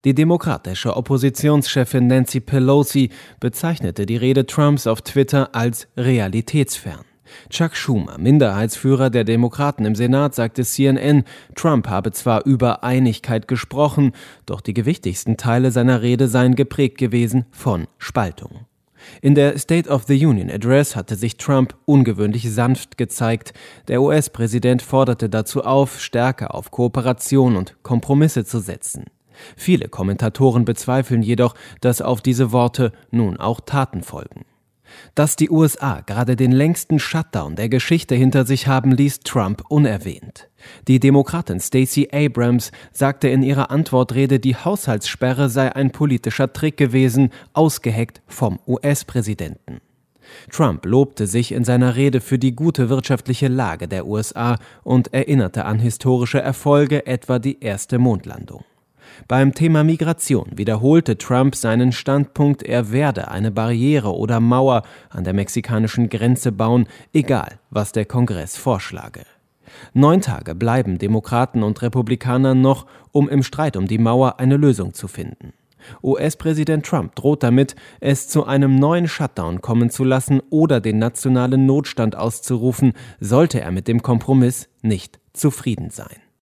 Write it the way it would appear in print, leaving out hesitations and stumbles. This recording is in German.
Die demokratische Oppositionschefin Nancy Pelosi bezeichnete die Rede Trumps auf Twitter als realitätsfern. Chuck Schumer, Minderheitsführer der Demokraten im Senat, sagte CNN, Trump habe zwar über Einigkeit gesprochen, doch die gewichtigsten Teile seiner Rede seien geprägt gewesen von Spaltung. In der State of the Union Address hatte sich Trump ungewöhnlich sanft gezeigt. Der US-Präsident forderte dazu auf, stärker auf Kooperation und Kompromisse zu setzen. Viele Kommentatoren bezweifeln jedoch, dass auf diese Worte nun auch Taten folgen. Dass die USA gerade den längsten Shutdown der Geschichte hinter sich haben, ließ Trump unerwähnt. Die Demokratin Stacey Abrams sagte in ihrer Antwortrede, die Haushaltssperre sei ein politischer Trick gewesen, ausgeheckt vom US-Präsidenten. Trump lobte sich in seiner Rede für die gute wirtschaftliche Lage der USA und erinnerte an historische Erfolge, etwa die erste Mondlandung. Beim Thema Migration wiederholte Trump seinen Standpunkt, er werde eine Barriere oder Mauer an der mexikanischen Grenze bauen, egal was der Kongress vorschlage. 9 Tage bleiben Demokraten und Republikaner noch, um im Streit um die Mauer eine Lösung zu finden. US-Präsident Trump droht damit, es zu einem neuen Shutdown kommen zu lassen oder den nationalen Notstand auszurufen, sollte er mit dem Kompromiss nicht zufrieden sein.